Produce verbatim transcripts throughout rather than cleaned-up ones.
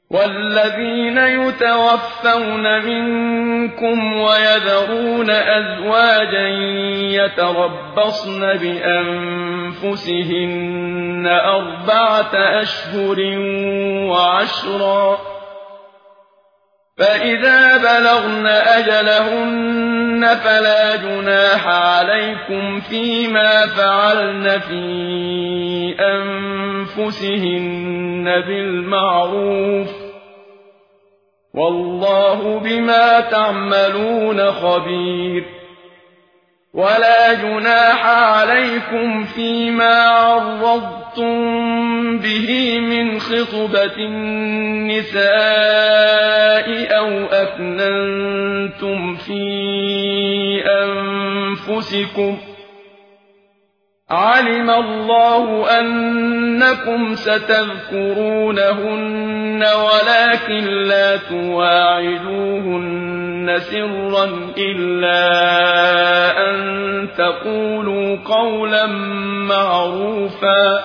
والذين يتوفون منكم ويذرون أزواجا يتربصن بأنفسهن أربعة أشهر وعشرا، فإذا بلغن أجلهن فلا جناح عليكم فيما فعلن في أنفسهن بالمعروف، والله بما تعملون خبير. ولا جناح عليكم فيما عرضتم به من خطبة النساء أو أكننتم في أنفسكم، علم الله أنكم ستذكرونهن ولكن لا تواعدوهن سرا إلا أن تقولوا قولا معروفا،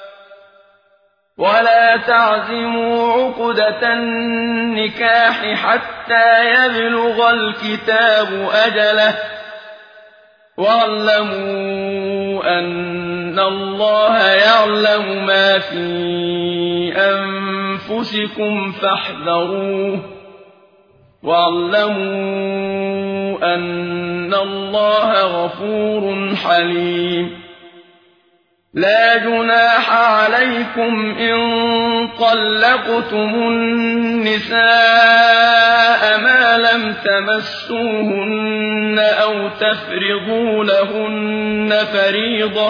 ولا تعزموا عقدة النكاح حتى يبلغ الكتاب أجله، واعلموا أن الله يعلم ما في أنفسكم فاحذروه، واعلموا أن الله غفور حليم. لا جناح عليكم إن طلقتم النساء ما لم تمسوهن أو تفرضوا لهن فريضة،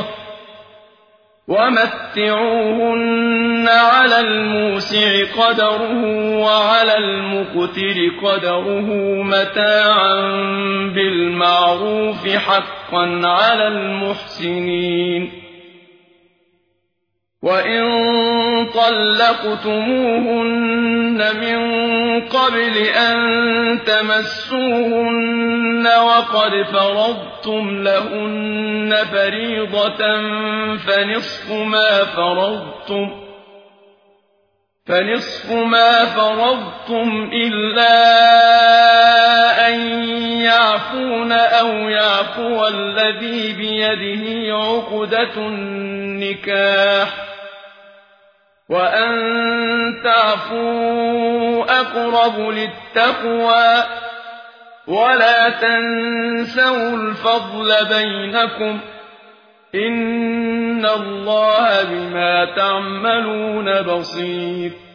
ومتعوهن على الموسع قدره وعلى المقتر قدره متاعا بالمعروف حقا على المحسنين. وإن طلقتموهن من قبل أن تمسوهن وقد فرضتم لهن فريضة فنصف ما فرضتم فنصف ما فرضتم إلا أن يعفون أو يعفو الذي بيده عقدة النكاح، وأن تعفوا أقرب للتقوى، ولا تنسوا الفضل بينكم، إن الله بما تعملون بصير.